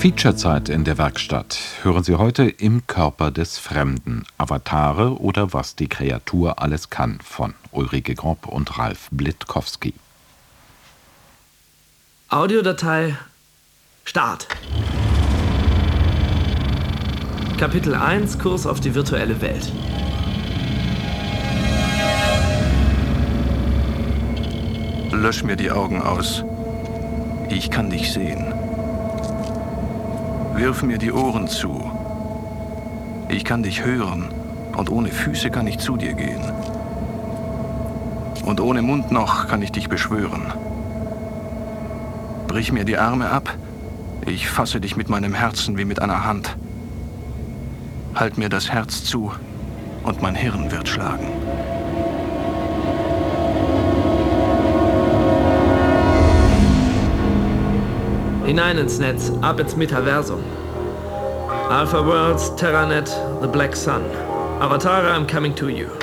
Featurezeit in der Werkstatt. Hören Sie heute Im Körper des Fremden. Avatare oder was die Kreatur alles kann von Ulrike Grob und Ralf Blitkowski. Audiodatei Start. Kapitel 1 Kurs auf die virtuelle Welt. Lösch mir die Augen aus. Ich kann dich sehen. Wirf mir die Ohren zu. Ich kann dich hören und ohne Füße kann ich zu dir gehen. Und ohne Mund noch kann ich dich beschwören. Brich mir die Arme ab. Ich fasse dich mit meinem Herzen wie mit einer Hand. Halt mir das Herz zu und mein Hirn wird schlagen. Hinein ins Netz, ab ins Metaversum. Alpha Worlds, Terranet, The Black Sun. Avatare, I'm coming to you.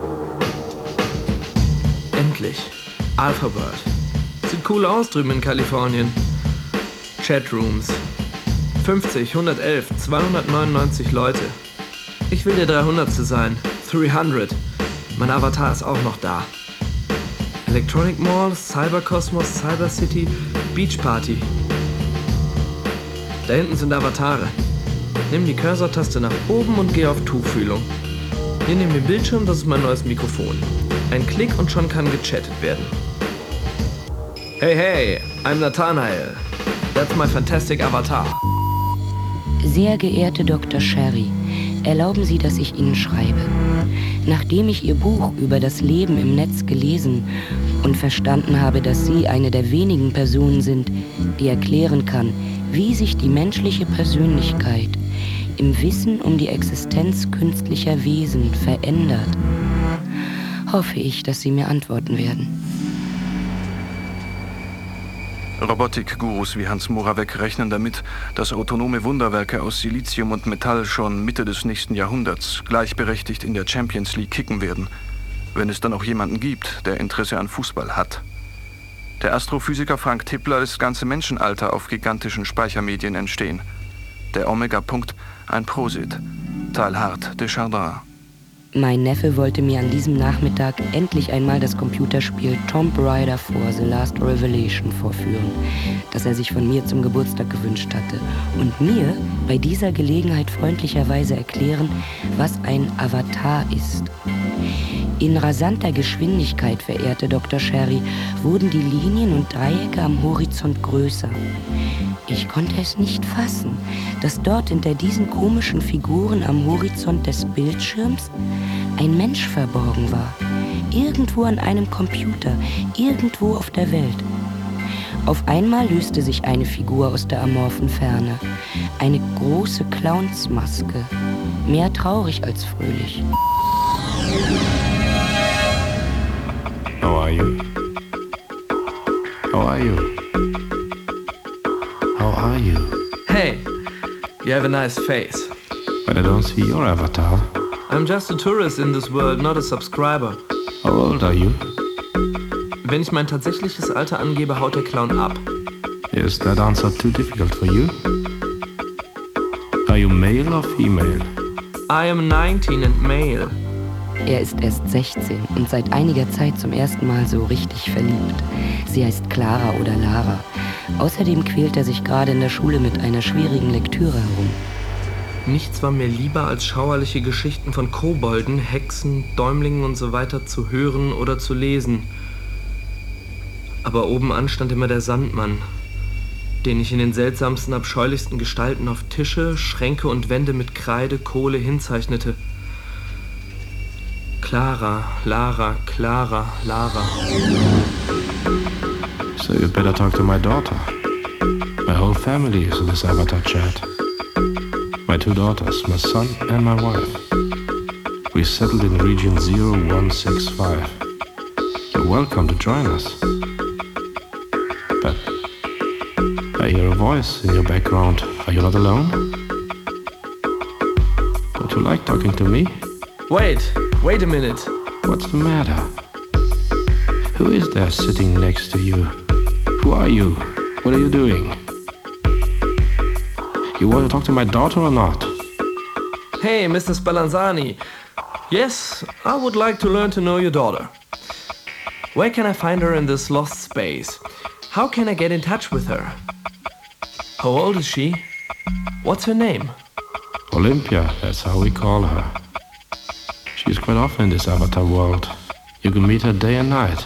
Endlich. Alpha World. Sieht cool aus drüben in Kalifornien. Chatrooms. 50, 111, 299 Leute. Ich will der 300. sein. 300. Mein Avatar ist auch noch da. Electronic Mall, Cyberkosmos, Cyber City, Beach Party. Da hinten sind Avatare. Nimm die Cursor-Taste nach oben und geh auf Tuchfühlung. Hier neben dem Bildschirm, das ist mein neues Mikrofon. Ein Klick und schon kann gechattet werden. Hey, hey, I'm Nathanael. That's my fantastic Avatar. Sehr geehrte Dr. Sherry, erlauben Sie, dass ich Ihnen schreibe. Nachdem ich Ihr Buch über das Leben im Netz gelesen und verstanden habe, dass Sie eine der wenigen Personen sind, die erklären kann, wie sich die menschliche Persönlichkeit im Wissen um die Existenz künstlicher Wesen verändert, hoffe ich, dass Sie mir antworten werden. Robotikgurus wie Hans Moravec rechnen damit, dass autonome Wunderwerke aus Silizium und Metall schon Mitte des nächsten Jahrhunderts gleichberechtigt in der Champions League kicken werden, wenn es dann auch jemanden gibt, der Interesse an Fußball hat. Der Astrophysiker Frank Tipler lässt das ganze Menschenalter auf gigantischen Speichermedien entstehen. Der Omega-Punkt, ein Prosit. Teilhard de Chardin. Mein Neffe wollte mir an diesem Nachmittag endlich einmal das Computerspiel Tomb Raider 4 The Last Revelation vorführen, das er sich von mir zum Geburtstag gewünscht hatte, und mir bei dieser Gelegenheit freundlicherweise erklären, was ein Avatar ist. In rasanter Geschwindigkeit, verehrte Dr. Sherry, wurden die Linien und Dreiecke am Horizont größer. Ich konnte es nicht fassen, dass dort hinter diesen komischen Figuren am Horizont des Bildschirms ein Mensch verborgen war. Irgendwo an einem Computer, irgendwo auf der Welt. Auf einmal löste sich eine Figur aus der amorphen Ferne. Eine große Clownsmaske. Mehr traurig als fröhlich. How are you? How are you? How are you? Hey, you have a nice face. But I don't see your avatar. I'm just a tourist in this world, not a subscriber. How old are you? Wenn ich mein tatsächliches Alter angebe, haut der Clown ab. Is that answer too difficult for you? Are you male or female? I am 19 and male. Er ist erst 16 und seit einiger Zeit zum ersten Mal so richtig verliebt. Sie heißt Clara oder Lara. Außerdem quält er sich gerade in der Schule mit einer schwierigen Lektüre herum. Nichts war mir lieber, als schauerliche Geschichten von Kobolden, Hexen, Däumlingen und so weiter zu hören oder zu lesen. Aber obenan stand immer der Sandmann, den ich in den seltsamsten, abscheulichsten Gestalten auf Tische, Schränke und Wände mit Kreide, Kohle hinzeichnete. Clara, Lara, Clara, Lara. So you better talk to my daughter. My whole family is in this avatar chat. My 2 daughters, my son and my wife. We settled in region 0165. You're welcome to join us. But I hear a voice in your background. Are you not alone? Don't you like talking to me? Wait a minute. What's the matter? Who is there sitting next to you? Who are you? What are you doing? You want to talk to my daughter or not? Hey, Mr. Spallanzani. Yes, I would like to learn to know your daughter. Where can I find her in this lost space? How can I get in touch with her? How old is she? What's her name? Olympia, that's how we call her. She's quite often in this Avatar world. You can meet her day and night.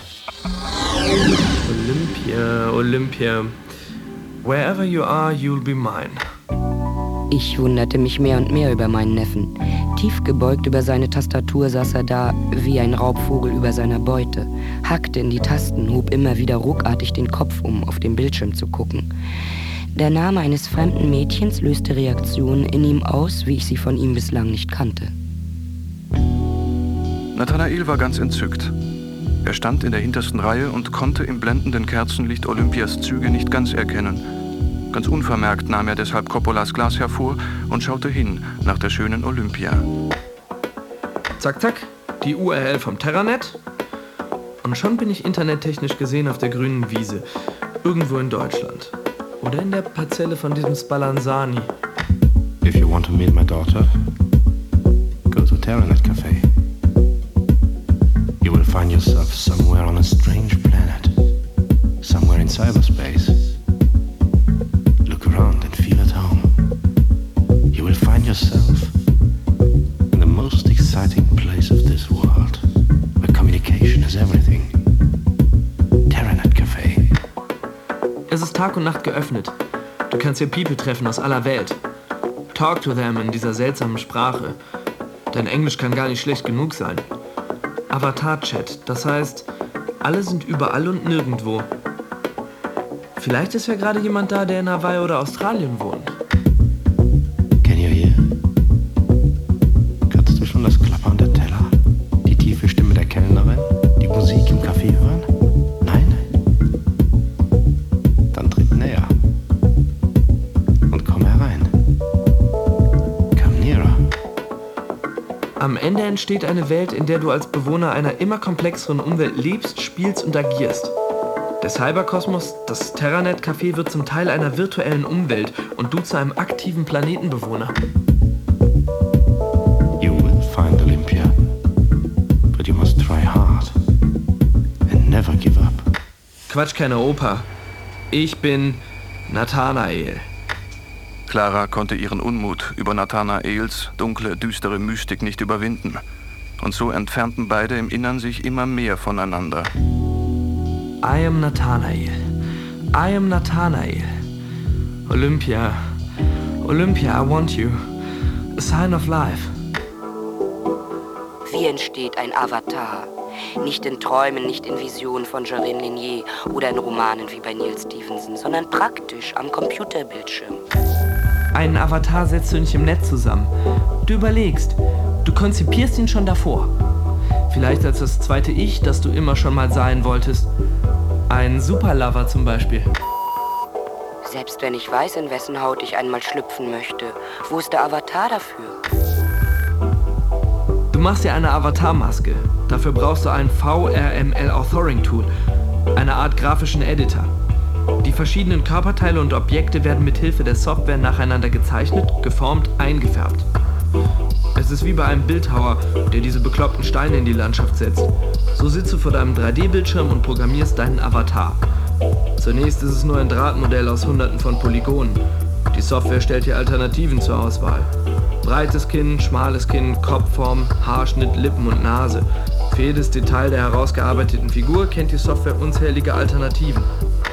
Olympia. Wherever you are, you'll be mine. Ich wunderte mich mehr und mehr über meinen Neffen. Tief gebeugt über seine Tastatur saß er da, wie ein Raubvogel über seiner Beute, hackte in die Tasten, hob immer wieder ruckartig den Kopf, um auf den Bildschirm zu gucken. Der Name eines fremden Mädchens löste Reaktionen in ihm aus, wie ich sie von ihm bislang nicht kannte. Nathanael war ganz entzückt. Er stand in der hintersten Reihe und konnte im blendenden Kerzenlicht Olympias Züge nicht ganz erkennen. Ganz unvermerkt nahm er deshalb Coppolas Glas hervor und schaute hin nach der schönen Olympia. Zack, zack, die URL vom Terranet. Und schon bin ich internettechnisch gesehen auf der grünen Wiese. Irgendwo in Deutschland. Oder in der Parzelle von diesem Spallanzani. If you want to meet my daughter, go to Terranet Cafe. You will find yourself somewhere on a strange planet. Somewhere in cyberspace. Look around and feel at home. You will find yourself in the most exciting place of this world, where communication is everything. Terranet Cafe. Es ist Tag und Nacht geöffnet. Du kannst hier People treffen aus aller Welt. Talk to them in dieser seltsamen Sprache. Dein Englisch kann gar nicht schlecht genug sein. Avatar-Chat, das heißt, alle sind überall und nirgendwo. Vielleicht ist ja gerade jemand da, der in Hawaii oder Australien wohnt. Can you hear? Kannst du schon das Klappern der Teller? Die tiefe Stimme der Kellnerin? Die Musik im Café hören? Nein? Dann tritt näher. Und komm herein. Come nearer. Am Ende entsteht eine Welt, in der du als Bewohner einer immer komplexeren Umwelt lebst, spielst und agierst. Der Cyberkosmos, das Terranet-Café, wird zum Teil einer virtuellen Umwelt und du zu einem aktiven Planetenbewohner. You will find Olympia, but you must try hard and never give up. Quatsch, keine Oper. Ich bin Nathanael. Clara konnte ihren Unmut über Nathanaels dunkle, düstere Mystik nicht überwinden. Und so entfernten beide im Innern sich immer mehr voneinander. I am Nathanael. I am Nathanael. Olympia. Olympia, I want you. A sign of life. Wie entsteht ein Avatar? Nicht in Träumen, nicht in Visionen von Jarin Lanier oder in Romanen wie bei Neil Stephenson, sondern praktisch am Computerbildschirm. Einen Avatar setzt du nicht im Netz zusammen. Du überlegst, du konzipierst ihn schon davor. Vielleicht als das zweite Ich, das du immer schon mal sein wolltest. Ein Superlover zum Beispiel. Selbst wenn ich weiß, in wessen Haut ich einmal schlüpfen möchte, wo ist der Avatar dafür? Du machst dir eine Avatarmaske. Dafür brauchst du ein VRML-Authoring-Tool, eine Art grafischen Editor. Die verschiedenen Körperteile und Objekte werden mit Hilfe der Software nacheinander gezeichnet, geformt, eingefärbt. Es ist wie bei einem Bildhauer, der diese bekloppten Steine in die Landschaft setzt. So sitzt du vor deinem 3D-Bildschirm und programmierst deinen Avatar. Zunächst ist es nur ein Drahtmodell aus Hunderten von Polygonen. Die Software stellt dir Alternativen zur Auswahl. Breites Kinn, schmales Kinn, Kopfform, Haarschnitt, Lippen und Nase. Für jedes Detail der herausgearbeiteten Figur kennt die Software unzählige Alternativen.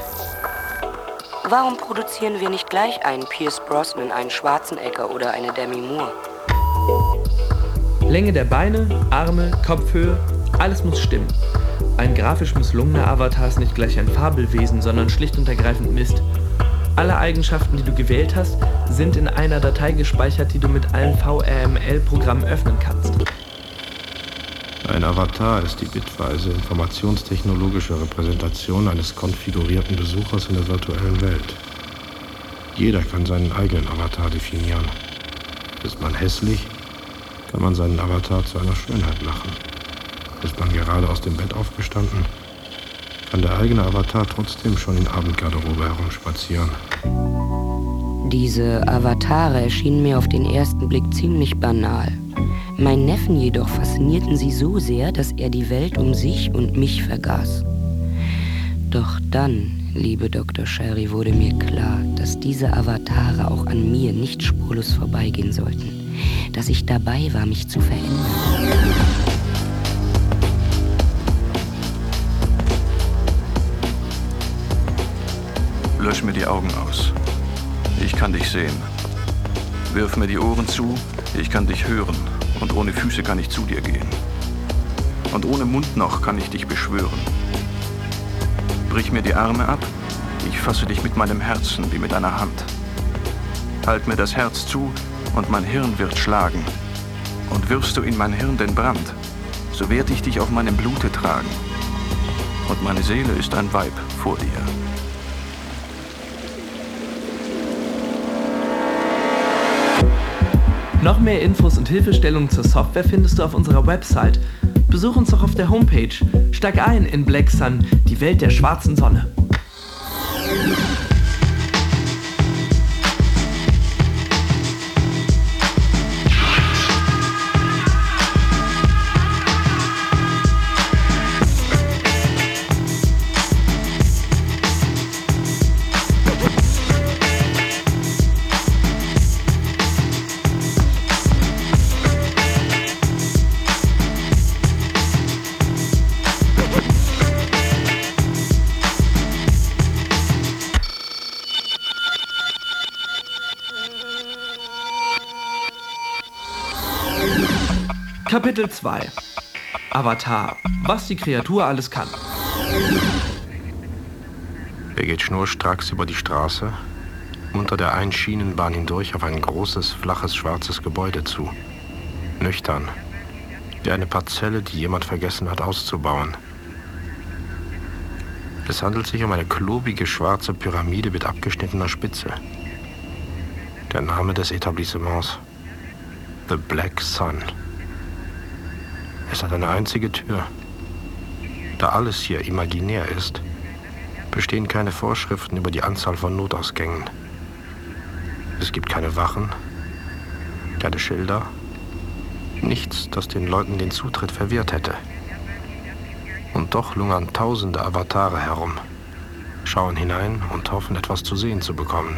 Warum produzieren wir nicht gleich einen Pierce Brosnan, einen Schwarzenegger oder eine Demi Moore? Länge der Beine, Arme, Kopfhöhe, alles muss stimmen. Ein grafisch misslungener Avatar ist nicht gleich ein Fabelwesen, sondern schlicht und ergreifend Mist. Alle Eigenschaften, die du gewählt hast, sind in einer Datei gespeichert, die du mit allen VRML-Programmen öffnen kannst. Ein Avatar ist die bitweise informationstechnologische Repräsentation eines konfigurierten Besuchers in der virtuellen Welt. Jeder kann seinen eigenen Avatar definieren. Ist man hässlich, kann man seinen Avatar zu einer Schönheit machen. Ist man gerade aus dem Bett aufgestanden, kann der eigene Avatar trotzdem schon in Abendgarderobe herumspazieren. Diese Avatare erschienen mir auf den ersten Blick ziemlich banal. Meinen Neffen jedoch faszinierten sie so sehr, dass er die Welt um sich und mich vergaß. Doch dann, liebe Dr. Sherry, wurde mir klar, dass diese Avatare auch an mir nicht spurlos vorbeigehen sollten. Dass ich dabei war, mich zu verändern. Lösch mir die Augen aus. Ich kann dich sehen. Wirf mir die Ohren zu, ich kann dich hören. Und ohne Füße kann ich zu dir gehen. Und ohne Mund noch kann ich dich beschwören. Brich mir die Arme ab, ich fasse dich mit meinem Herzen wie mit einer Hand. Halt mir das Herz zu und mein Hirn wird schlagen. Und wirfst du in mein Hirn den Brand, so werd ich dich auf meinem Blute tragen. Und meine Seele ist ein Weib vor dir. Noch mehr Infos und Hilfestellungen zur Software findest du auf unserer Website. Besuch uns doch auf der Homepage. Steig ein in Black Sun, die Welt der schwarzen Sonne. Kapitel 2 Avatar. Was die Kreatur alles kann. Er geht schnurstracks über die Straße, unter der einen Schienenbahn hindurch auf ein großes, flaches, schwarzes Gebäude zu. Nüchtern, wie eine Parzelle, die jemand vergessen hat auszubauen. Es handelt sich um eine klobige, schwarze Pyramide mit abgeschnittener Spitze. Der Name des Etablissements: The Black Sun. Es hat eine einzige Tür. Da alles hier imaginär ist, bestehen keine Vorschriften über die Anzahl von Notausgängen. Es gibt keine Wachen, keine Schilder, nichts, das den Leuten den Zutritt verwehrt hätte. Und doch lungern tausende Avatare herum, schauen hinein und hoffen, etwas zu sehen zu bekommen.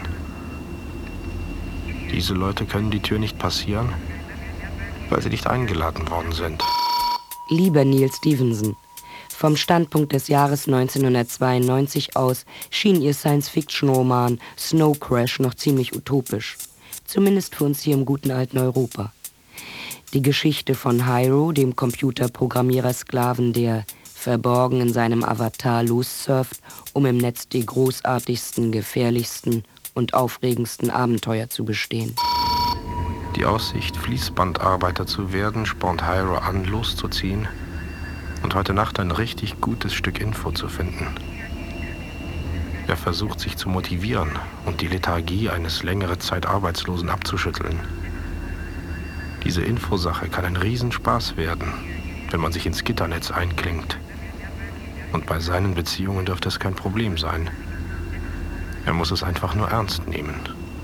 Diese Leute können die Tür nicht passieren, weil sie nicht eingeladen worden sind. Lieber Neal Stephenson, vom Standpunkt des Jahres 1992 aus schien Ihr Science-Fiction-Roman Snow Crash noch ziemlich utopisch. Zumindest für uns hier im guten alten Europa. Die Geschichte von Hyro, dem Computerprogrammierer-Sklaven, der verborgen in seinem Avatar lossurft, um im Netz die großartigsten, gefährlichsten und aufregendsten Abenteuer zu bestehen. Die Aussicht, Fließbandarbeiter zu werden, spornt Hyro an, loszuziehen und heute Nacht ein richtig gutes Stück Info zu finden. Er versucht, sich zu motivieren und die Lethargie eines längere Zeit Arbeitslosen abzuschütteln. Diese Infosache kann ein Riesenspaß werden, wenn man sich ins Gitternetz einklingt. Und bei seinen Beziehungen dürfte es kein Problem sein. Er muss es einfach nur ernst nehmen.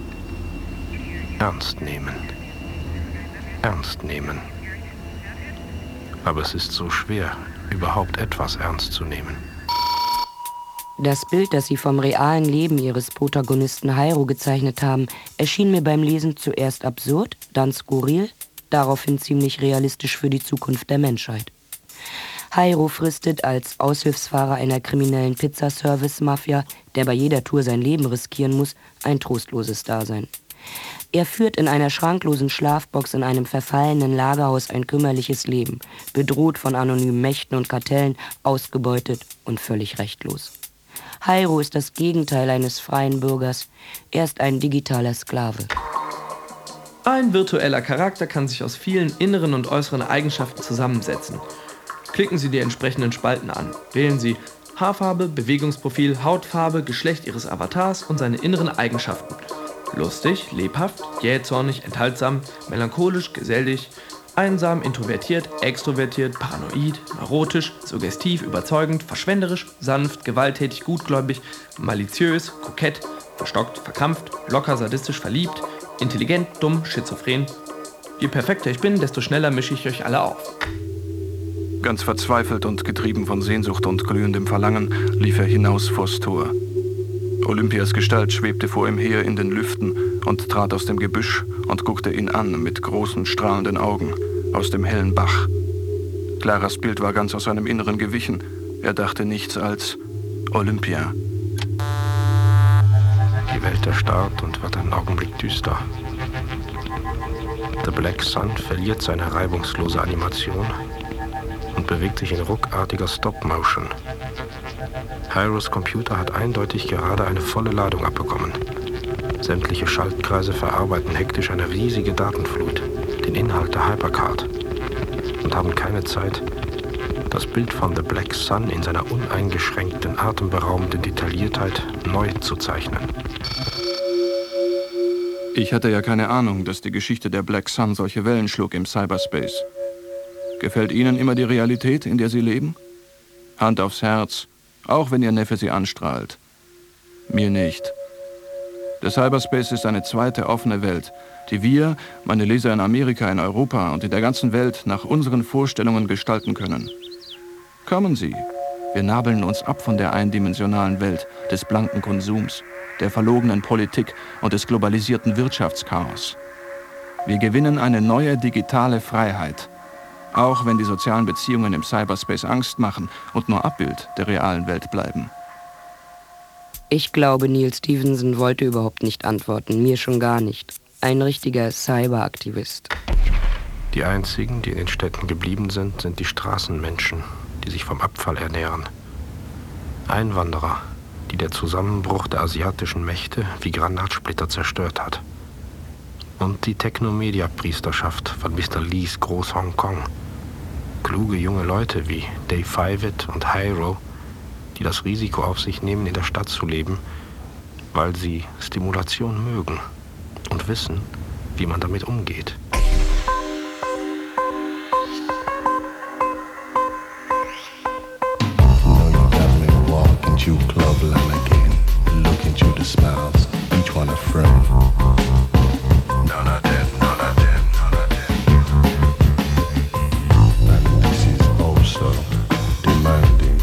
Ernst nehmen. Ernst nehmen. Aber es ist so schwer, überhaupt etwas ernst zu nehmen. Das Bild, das Sie vom realen Leben Ihres Protagonisten Hyro gezeichnet haben, erschien mir beim Lesen zuerst absurd, dann skurril, daraufhin ziemlich realistisch für die Zukunft der Menschheit. Hyro fristet als Aushilfsfahrer einer kriminellen Pizzaservice-Mafia, der bei jeder Tour sein Leben riskieren muss, ein trostloses Dasein. Er führt in einer schranklosen Schlafbox in einem verfallenen Lagerhaus ein kümmerliches Leben, bedroht von anonymen Mächten und Kartellen, ausgebeutet und völlig rechtlos. Hyro ist das Gegenteil eines freien Bürgers. Er ist ein digitaler Sklave. Ein virtueller Charakter kann sich aus vielen inneren und äußeren Eigenschaften zusammensetzen. Klicken Sie die entsprechenden Spalten an. Wählen Sie Haarfarbe, Bewegungsprofil, Hautfarbe, Geschlecht Ihres Avatars und seine inneren Eigenschaften. Lustig, lebhaft, jähzornig, enthaltsam, melancholisch, gesellig, einsam, introvertiert, extrovertiert, paranoid, neurotisch, suggestiv, überzeugend, verschwenderisch, sanft, gewalttätig, gutgläubig, maliziös, kokett, Verstockt, verkrampft, locker, sadistisch, verliebt, intelligent, dumm, schizophren. Je perfekter ich bin, desto schneller mische ich euch alle auf. Ganz verzweifelt und getrieben von Sehnsucht und glühendem Verlangen lief er hinaus vors Tor. Olympias Gestalt schwebte vor ihm her in den Lüften und trat aus dem Gebüsch und guckte ihn an mit großen, strahlenden Augen aus dem hellen Bach. Claras Bild war ganz aus seinem Inneren gewichen. Er dachte nichts als Olympia. Die Welt erstarrt und wird einen Augenblick düster. The Black Sun verliert seine reibungslose Animation und bewegt sich in ruckartiger Stop-Motion. Hyros Computer hat eindeutig gerade eine volle Ladung abbekommen. Sämtliche Schaltkreise verarbeiten hektisch eine riesige Datenflut, den Inhalt der Hypercard, und haben keine Zeit, das Bild von The Black Sun in seiner uneingeschränkten, atemberaubenden Detailliertheit neu zu zeichnen. Ich hatte ja keine Ahnung, dass die Geschichte der Black Sun solche Wellen schlug im Cyberspace. Gefällt Ihnen immer die Realität, in der Sie leben? Hand aufs Herz, auch wenn Ihr Neffe Sie anstrahlt. Mir nicht. Der Cyberspace ist eine zweite offene Welt, die wir, meine Leser in Amerika, in Europa und in der ganzen Welt, nach unseren Vorstellungen gestalten können. Kommen Sie, wir nabeln uns ab von der eindimensionalen Welt des blanken Konsums, der verlogenen Politik und des globalisierten Wirtschaftschaos. Wir gewinnen eine neue digitale Freiheit, auch wenn die sozialen Beziehungen im Cyberspace Angst machen und nur Abbild der realen Welt bleiben. Ich glaube, Neal Stephenson wollte überhaupt nicht antworten, mir schon gar nicht. Ein richtiger Cyberaktivist. Die einzigen, die in den Städten geblieben sind, sind die Straßenmenschen, die sich vom Abfall ernähren. Einwanderer, die der Zusammenbruch der asiatischen Mächte wie Granatsplitter zerstört hat. Und die Technomedia-Priesterschaft von Mr. Lees Groß Hongkong. Kluge junge Leute wie Dave Fivet und Hyro, die das Risiko auf sich nehmen, in der Stadt zu leben, weil sie Stimulation mögen und wissen, wie man damit umgeht. Club line again, looking through the smiles, each one a friend. None of them, none of them, none of them. And this is also demanding.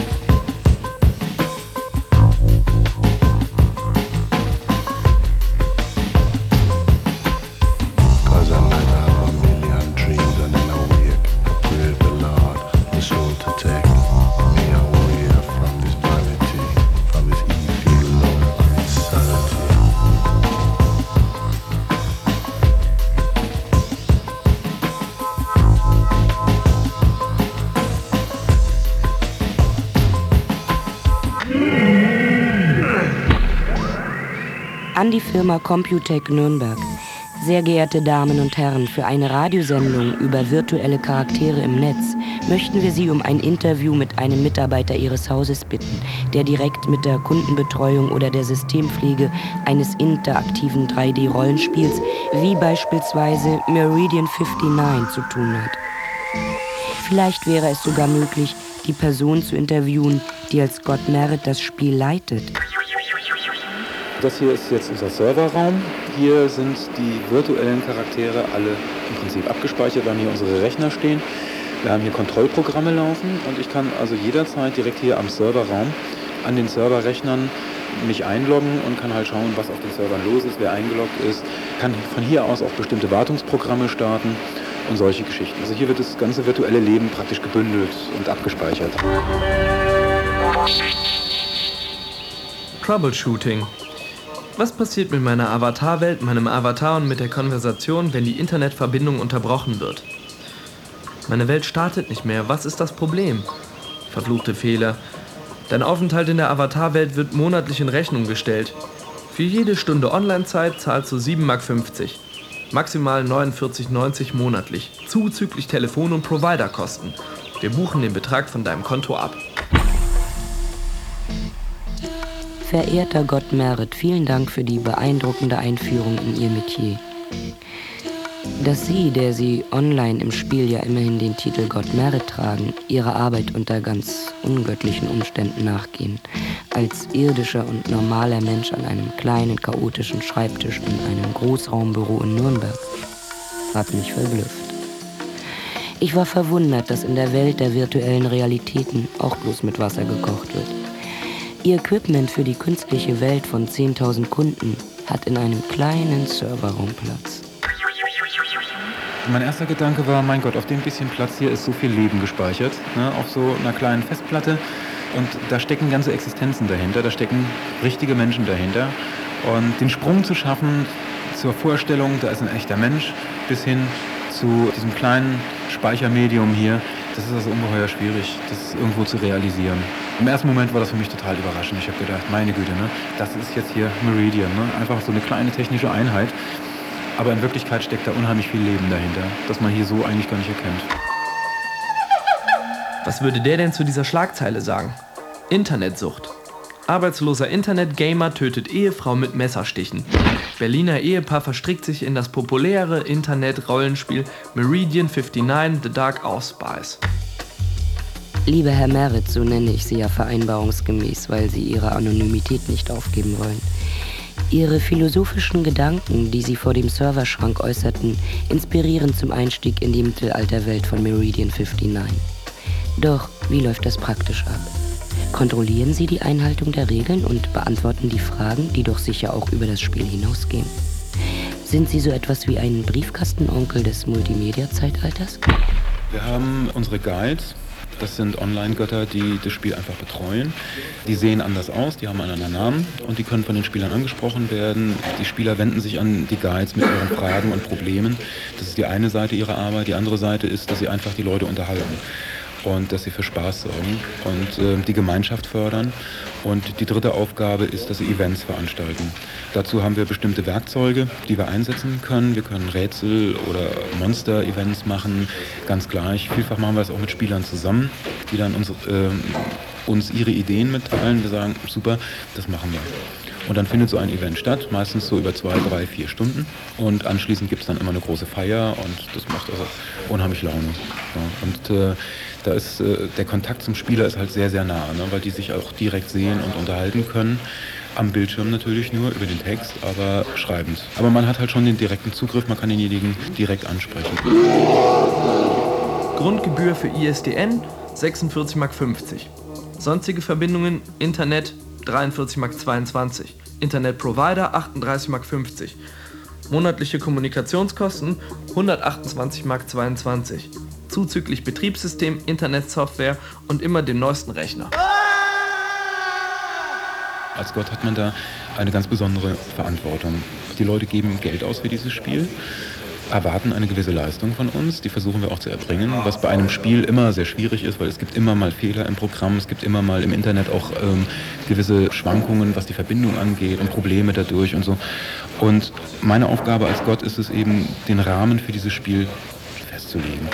Cause I might have a million dreams and then I wake. I pray the Lord, the soul to take me away from this vanity, from this evil love and insanity. An die Firma Computec Nürnberg. Sehr geehrte Damen und Herren, für eine Radiosendung über virtuelle Charaktere im Netz möchten wir Sie um ein Interview mit einem Mitarbeiter Ihres Hauses bitten, der direkt mit der Kundenbetreuung oder der Systempflege eines interaktiven 3D-Rollenspiels wie beispielsweise Meridian 59 zu tun hat. Vielleicht wäre es sogar möglich, die Person zu interviewen, die als Scott Merritt das Spiel leitet. Das hier ist jetzt unser Serverraum. Hier sind die virtuellen Charaktere alle im Prinzip abgespeichert, weil hier unsere Rechner stehen. Wir haben hier Kontrollprogramme laufen und ich kann also jederzeit direkt hier am Serverraum an den Serverrechnern mich einloggen und kann halt schauen, was auf den Servern los ist, wer eingeloggt ist. Kann von hier aus auch bestimmte Wartungsprogramme starten und solche Geschichten. Also hier wird das ganze virtuelle Leben praktisch gebündelt und abgespeichert. Troubleshooting. Was passiert mit meiner Avatarwelt, meinem Avatar und mit der Konversation, wenn die Internetverbindung unterbrochen wird? Meine Welt startet nicht mehr. Was ist das Problem? Verfluchte Fehler. Dein Aufenthalt in der Avatarwelt wird monatlich in Rechnung gestellt. Für jede Stunde Online-Zeit zahlst du 7,50 Mark. Maximal 49,90 monatlich. Zuzüglich Telefon- und Providerkosten. Wir buchen den Betrag von deinem Konto ab. Verehrter Scott Merritt, vielen Dank für die beeindruckende Einführung in Ihr Metier. Dass Sie, der Sie online im Spiel ja immerhin den Titel God Merit tragen, Ihrer Arbeit unter ganz ungöttlichen Umständen nachgehen, als irdischer und normaler Mensch an einem kleinen, chaotischen Schreibtisch in einem Großraumbüro in Nürnberg, hat mich verblüfft. Ich war verwundert, dass in der Welt der virtuellen Realitäten auch bloß mit Wasser gekocht wird. Ihr Equipment für die künstliche Welt von 10.000 Kunden hat in einem kleinen Serverraum Platz. Mein erster Gedanke war, mein Gott, auf dem bisschen Platz hier ist so viel Leben gespeichert, ne, auf so einer kleinen Festplatte. Und da stecken ganze Existenzen dahinter, da stecken richtige Menschen dahinter. Und den Sprung zu schaffen zur Vorstellung, da ist ein echter Mensch, bis hin zu diesem kleinen Speichermedium hier, das ist also ungeheuer schwierig, das irgendwo zu realisieren. Im ersten Moment war das für mich total überraschend. Ich habe gedacht, meine Güte, ne, das ist jetzt hier Meridian, ne, einfach so eine kleine technische Einheit. Aber in Wirklichkeit steckt da unheimlich viel Leben dahinter, das man hier so eigentlich gar nicht erkennt. Was würde der denn zu dieser Schlagzeile sagen? Internetsucht. Arbeitsloser Internetgamer tötet Ehefrau mit Messerstichen. Berliner Ehepaar verstrickt sich in das populäre Internet-Rollenspiel Meridian 59 The Dark Auspice. Lieber Herr Merit, so nenne ich Sie ja vereinbarungsgemäß, weil Sie Ihre Anonymität nicht aufgeben wollen. Ihre philosophischen Gedanken, die Sie vor dem Serverschrank äußerten, inspirieren zum Einstieg in die Mittelalterwelt von Meridian 59. Doch wie läuft das praktisch ab? Kontrollieren Sie die Einhaltung der Regeln und beantworten die Fragen, die doch sicher auch über das Spiel hinausgehen? Sind Sie so etwas wie ein Briefkastenonkel des Multimedia-Zeitalters? Wir haben unsere Guides. Das sind Online-Götter, die das Spiel einfach betreuen. Die sehen anders aus, die haben einen anderen Namen und die können von den Spielern angesprochen werden. Die Spieler wenden sich an die Guides mit ihren Fragen und Problemen. Das ist die eine Seite ihrer Arbeit. Die andere Seite ist, dass sie einfach die Leute unterhalten und dass sie für Spaß sorgen und die Gemeinschaft fördern. Und die dritte Aufgabe ist, dass sie Events veranstalten. Dazu haben wir bestimmte Werkzeuge, die wir einsetzen können. Wir können Rätsel- oder Monster-Events machen, ganz gleich. Vielfach machen wir es auch mit Spielern zusammen, die dann uns ihre Ideen mitteilen. Wir sagen, super, das machen wir. Und dann findet so ein Event statt, meistens so über 2, 3, 4 Stunden. Und anschließend gibt es dann immer eine große Feier und das macht also unheimlich Laune. Ja, und da ist der Kontakt zum Spieler ist halt sehr, sehr nah, ne, weil die sich auch direkt sehen und unterhalten können. Am Bildschirm natürlich nur, über den Text, aber schreibend. Aber man hat halt schon den direkten Zugriff, man kann denjenigen direkt ansprechen. Grundgebühr für ISDN 46,50 Mark. Sonstige Verbindungen, Internet 43,22 Mark. Internetprovider 38,50 Mark. Monatliche Kommunikationskosten 128,22 Mark. Zuzüglich Betriebssystem, Internetsoftware und immer den neuesten Rechner. Als Gott hat man da eine ganz besondere Verantwortung. Die Leute geben Geld aus für dieses Spiel, erwarten eine gewisse Leistung von uns, die versuchen wir auch zu erbringen, was bei einem Spiel immer sehr schwierig ist, weil es gibt immer mal Fehler im Programm, es gibt immer mal im Internet auch gewisse Schwankungen, was die Verbindung angeht und Probleme dadurch und so. Und meine Aufgabe als Gott ist es eben, den Rahmen für dieses Spiel festzulegen.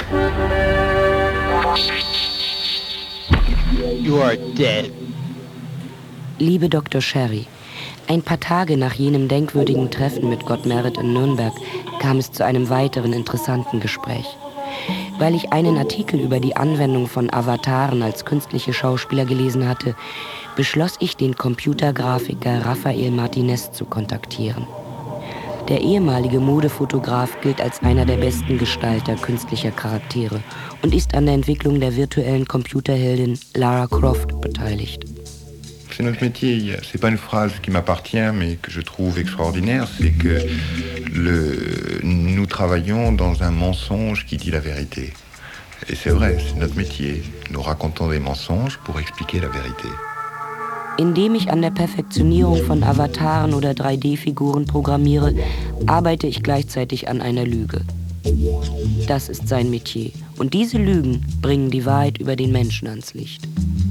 You are dead. Liebe Dr. Sherry, ein paar Tage nach jenem denkwürdigen Treffen mit God Merit in Nürnberg kam es zu einem weiteren interessanten Gespräch. Weil ich einen Artikel über die Anwendung von Avataren als künstliche Schauspieler gelesen hatte, beschloss ich, den Computergrafiker Rafael Martinez zu kontaktieren. Der ehemalige Modefotograf gilt als einer der besten Gestalter künstlicher Charaktere und ist an der Entwicklung der virtuellen Computerheldin Lara Croft beteiligt. C'est notre métier. C'est pas une phrase qui m'appartient, mais que je trouve extraordinaire. C'est que nous travaillons dans un mensonge qui dit la vérité. Et c'est vrai, c'est notre métier. Nous racontons des mensonges pour expliquer la vérité. Indem ich an der Perfektionierung von Avataren oder 3D-Figuren programmiere, arbeite ich gleichzeitig an einer Lüge. Das ist sein Metier. Und diese Lügen bringen die Wahrheit über den Menschen ans Licht.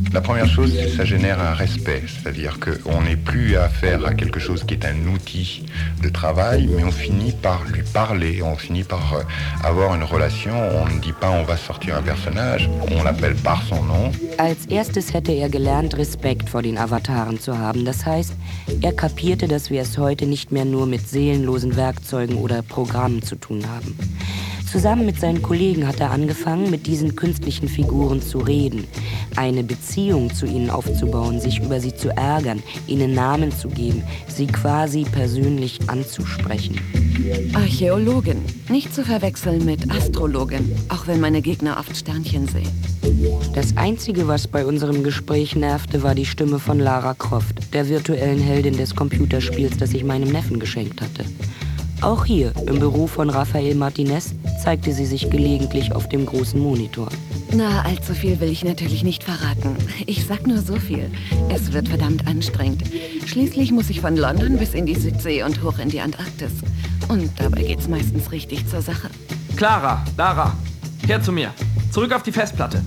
La première chose, c'est que ça génère un respect, c'est-à-dire qu'on n'est plus à faire à quelque chose qui est un outil de travail, mais on finit par lui parler, on finit par avoir une relation. On ne dit pas on va sortir un personnage, on l'appelle par son nom. Als erstes hätte er gelernt, Respekt vor den Avataren zu haben. Das heißt, er kapierte, dass wir es heute nicht mehr nur mit seelenlosen Werkzeugen oder Programmen zu tun haben. Zusammen mit seinen Kollegen hat er angefangen, mit diesen künstlichen Figuren zu reden, eine Beziehung zu ihnen aufzubauen, sich über sie zu ärgern, ihnen Namen zu geben, sie quasi persönlich anzusprechen. Archäologin, nicht zu verwechseln mit Astrologin, auch wenn meine Gegner oft Sternchen sehen. Das Einzige, was bei unserem Gespräch nervte, war die Stimme von Lara Croft, der virtuellen Heldin des Computerspiels, das ich meinem Neffen geschenkt hatte. Auch hier, im Büro von Rafael Martinez, zeigte sie sich gelegentlich auf dem großen Monitor. Na, allzu viel will ich natürlich nicht verraten. Ich sag nur so viel. Es wird verdammt anstrengend. Schließlich muss ich von London bis in die Südsee und hoch in die Antarktis. Und dabei geht's meistens richtig zur Sache. Clara, Lara, her zu mir. Zurück auf die Festplatte.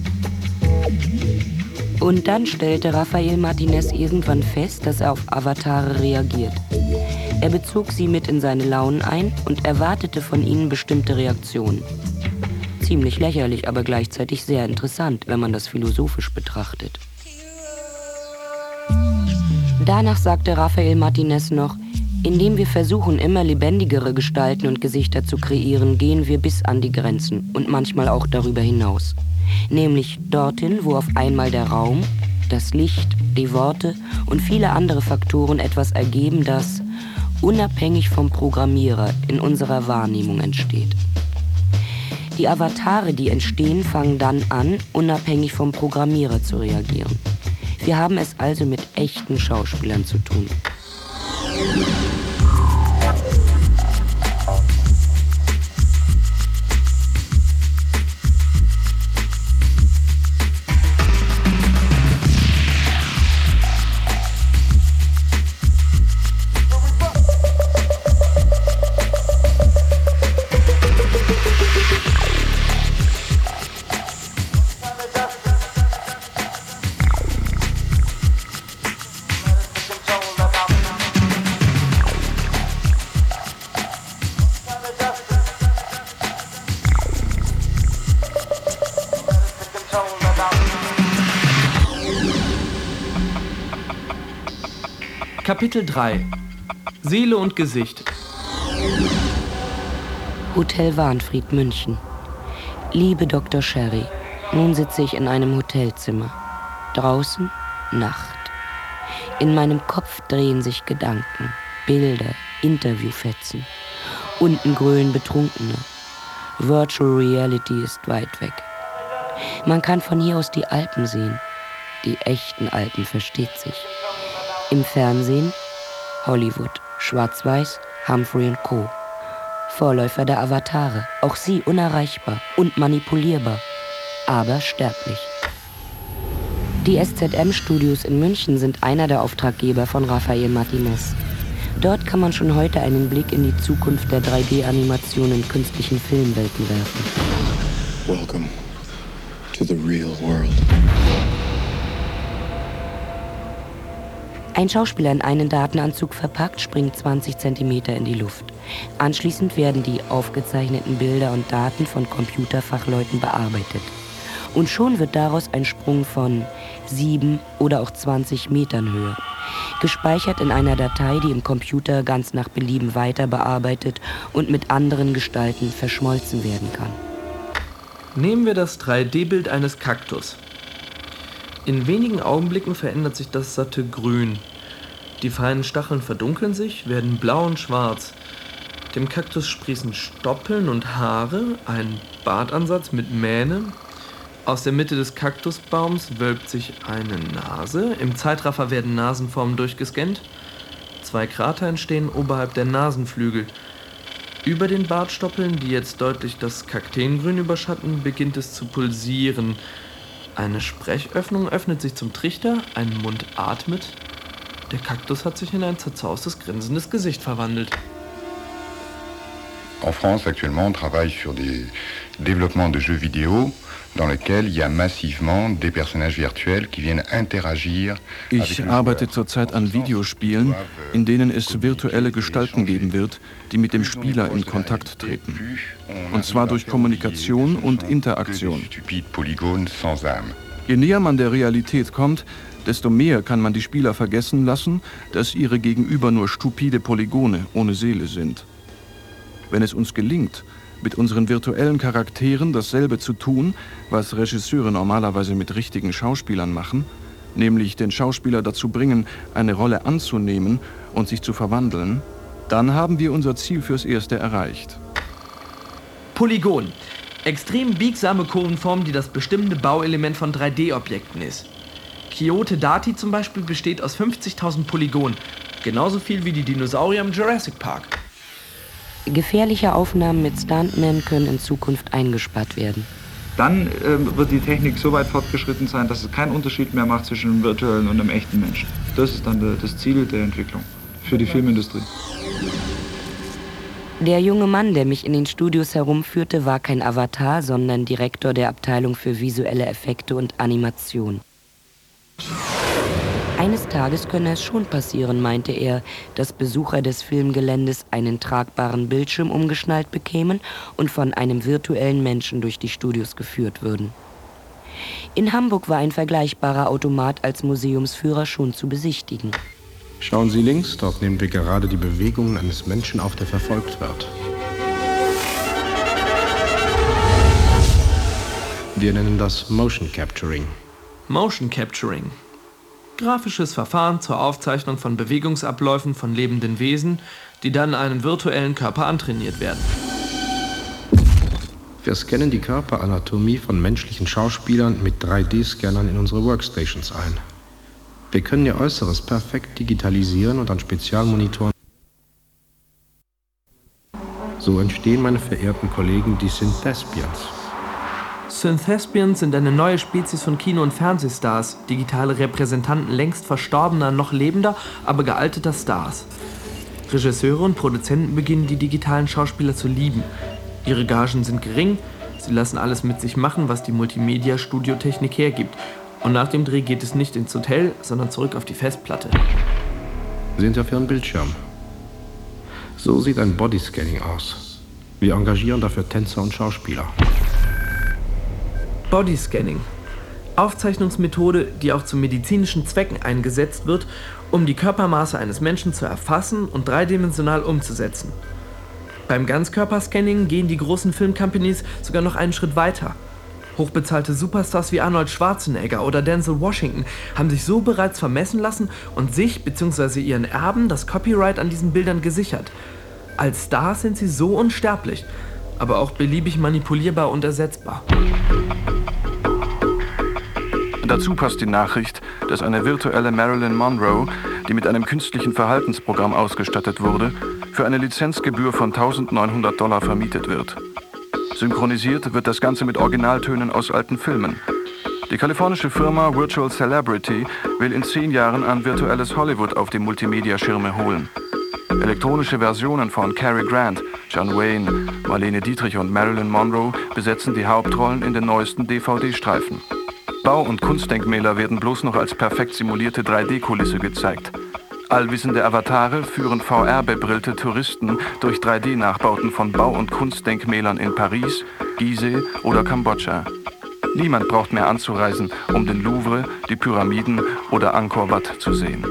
Und dann stellte Rafael Martinez irgendwann fest, dass er auf Avatare reagiert. Er bezog sie mit in seine Launen ein und erwartete von ihnen bestimmte Reaktionen. Ziemlich lächerlich, aber gleichzeitig sehr interessant, wenn man das philosophisch betrachtet. Danach sagte Rafael Martinez noch, indem wir versuchen, immer lebendigere Gestalten und Gesichter zu kreieren, gehen wir bis an die Grenzen und manchmal auch darüber hinaus. Nämlich dorthin, wo auf einmal der Raum, das Licht, die Worte und viele andere Faktoren etwas ergeben, das unabhängig vom Programmierer in unserer Wahrnehmung entsteht. Die Avatare, die entstehen, fangen dann an, unabhängig vom Programmierer zu reagieren. Wir haben es also mit echten Schauspielern zu tun. Kapitel 3 Seele und Gesicht. Hotel Wahnfried, München. Liebe Dr. Sherry, nun sitze ich in einem Hotelzimmer. Draußen Nacht. In meinem Kopf drehen sich Gedanken, Bilder, Interviewfetzen. Unten grölen Betrunkene. Virtual Reality ist weit weg. Man kann von hier aus die Alpen sehen. Die echten Alpen, versteht sich. Im Fernsehen Hollywood, Schwarz-Weiß, Humphrey & Co. Vorläufer der Avatare, auch sie unerreichbar und manipulierbar, aber sterblich. Die SZM-Studios in München sind einer der Auftraggeber von Rafael Martinez. Dort kann man schon heute einen Blick in die Zukunft der 3D-Animation in künstlichen Filmwelten werfen. Welcome to the real world. Ein Schauspieler in einen Datenanzug verpackt, springt 20 cm in die Luft. Anschließend werden die aufgezeichneten Bilder und Daten von Computerfachleuten bearbeitet. Und schon wird daraus ein Sprung von 7 oder auch 20 Metern Höhe. Gespeichert in einer Datei, die im Computer ganz nach Belieben weiter bearbeitet und mit anderen Gestalten verschmolzen werden kann. Nehmen wir das 3D-Bild eines Kaktus. In wenigen Augenblicken verändert sich das satte Grün. Die feinen Stacheln verdunkeln sich, werden blau und schwarz. Dem Kaktus sprießen Stoppeln und Haare, ein Bartansatz mit Mähne. Aus der Mitte des Kaktusbaums wölbt sich eine Nase. Im Zeitraffer werden Nasenformen durchgescannt. 2 Krater entstehen oberhalb der Nasenflügel. Über den Bartstoppeln, die jetzt deutlich das Kakteengrün überschatten, beginnt es zu pulsieren. Eine Sprechöffnung öffnet sich zum Trichter, ein Mund atmet. Der Kaktus hat sich in ein zerzaustes, grinsendes Gesicht verwandelt. En France, actuellement, on travaille sur des développements de jeux vidéo dans lesquels il y a massivement des personnages virtuels qui viennent interagir. Ich arbeite zurzeit an Videospielen, in denen es virtuelle Gestalten geben wird, die mit dem Spieler in Kontakt treten. Und zwar durch Kommunikation und Interaktion. Je näher man der Realität kommt, desto mehr kann man die Spieler vergessen lassen, dass ihre Gegenüber nur stupide Polygone ohne Seele sind. Wenn es uns gelingt, mit unseren virtuellen Charakteren dasselbe zu tun, was Regisseure normalerweise mit richtigen Schauspielern machen, nämlich den Schauspieler dazu bringen, eine Rolle anzunehmen und sich zu verwandeln, dann haben wir unser Ziel fürs Erste erreicht. Polygon. Extrem biegsame Kurvenform, die das bestimmende Bauelement von 3D-Objekten ist. Quixote Dati zum Beispiel besteht aus 50.000 Polygonen, genauso viel wie die Dinosaurier im Jurassic Park. Gefährliche Aufnahmen mit Stuntmen können in Zukunft eingespart werden. Dann wird die Technik so weit fortgeschritten sein, dass es keinen Unterschied mehr macht zwischen einem virtuellen und einem echten Menschen. Das ist dann das Ziel der Entwicklung für die Filmindustrie. Der junge Mann, der mich in den Studios herumführte, war kein Avatar, sondern Direktor der Abteilung für visuelle Effekte und Animation. Eines Tages könne es schon passieren, meinte er, dass Besucher des Filmgeländes einen tragbaren Bildschirm umgeschnallt bekämen und von einem virtuellen Menschen durch die Studios geführt würden. In Hamburg war ein vergleichbarer Automat als Museumsführer schon zu besichtigen. Schauen Sie links, dort nehmen wir gerade die Bewegungen eines Menschen auf, der verfolgt wird. Wir nennen das Motion Capturing. Motion Capturing. Grafisches Verfahren zur Aufzeichnung von Bewegungsabläufen von lebenden Wesen, die dann einen virtuellen Körper antrainiert werden. Wir scannen die Körperanatomie von menschlichen Schauspielern mit 3D-Scannern in unsere Workstations ein. Wir können ihr Äußeres perfekt digitalisieren und an Spezialmonitoren. So entstehen, meine verehrten Kollegen, die Synthespians. Synthespians sind eine neue Spezies von Kino- und Fernsehstars, digitale Repräsentanten längst verstorbener, noch lebender, aber gealteter Stars. Regisseure und Produzenten beginnen die digitalen Schauspieler zu lieben. Ihre Gagen sind gering, sie lassen alles mit sich machen, was die Multimedia-Studiotechnik hergibt. Und nach dem Dreh geht es nicht ins Hotel, sondern zurück auf die Festplatte. Sehen Sie auf Ihren Bildschirm. So sieht ein Bodyscanning aus. Wir engagieren dafür Tänzer und Schauspieler. Bodyscanning. Aufzeichnungsmethode, die auch zu medizinischen Zwecken eingesetzt wird, um die Körpermaße eines Menschen zu erfassen und dreidimensional umzusetzen. Beim Ganzkörperscanning gehen die großen Filmcompanies sogar noch einen Schritt weiter. Hochbezahlte Superstars wie Arnold Schwarzenegger oder Denzel Washington haben sich so bereits vermessen lassen und sich bzw. ihren Erben das Copyright an diesen Bildern gesichert. Als Stars sind sie so unsterblich, aber auch beliebig manipulierbar und ersetzbar. Dazu passt die Nachricht, dass eine virtuelle Marilyn Monroe, die mit einem künstlichen Verhaltensprogramm ausgestattet wurde, für eine Lizenzgebühr von $1.900 vermietet wird. Synchronisiert wird das Ganze mit Originaltönen aus alten Filmen. Die kalifornische Firma Virtual Celebrity will in 10 Jahren ein virtuelles Hollywood auf die Multimedia-Schirme holen. Elektronische Versionen von Cary Grant, John Wayne, Marlene Dietrich und Marilyn Monroe besetzen die Hauptrollen in den neuesten DVD-Streifen. Bau- und Kunstdenkmäler werden bloß noch als perfekt simulierte 3D-Kulisse gezeigt. Allwissende Avatare führen VR-bebrillte Touristen durch 3D-Nachbauten von Bau- und Kunstdenkmälern in Paris, Gizeh oder Kambodscha. Niemand braucht mehr anzureisen, um den Louvre, die Pyramiden oder Angkor Wat zu sehen.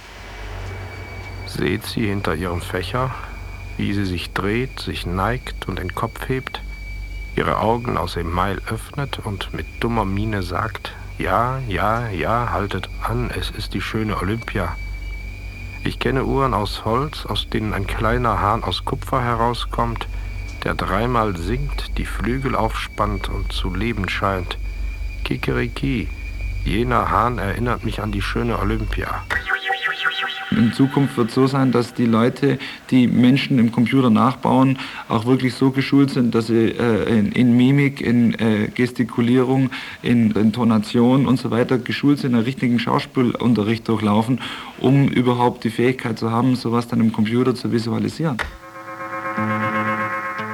Seht sie hinter ihrem Fächer, wie sie sich dreht, sich neigt und den Kopf hebt, ihre Augen aus Email öffnet und mit dummer Miene sagt, ja, ja, ja, haltet an, es ist die schöne Olympia. Ich kenne Uhren aus Holz, aus denen ein kleiner Hahn aus Kupfer herauskommt, der dreimal singt, die Flügel aufspannt und zu leben scheint. Kikeriki, jener Hahn erinnert mich an die schöne Olympia. In Zukunft wird es so sein, dass die Leute, die Menschen im Computer nachbauen, auch wirklich so geschult sind, dass sie in Mimik, in Gestikulierung, in Intonation und so weiter geschult sind, einen richtigen Schauspielunterricht durchlaufen, um überhaupt die Fähigkeit zu haben, sowas dann im Computer zu visualisieren.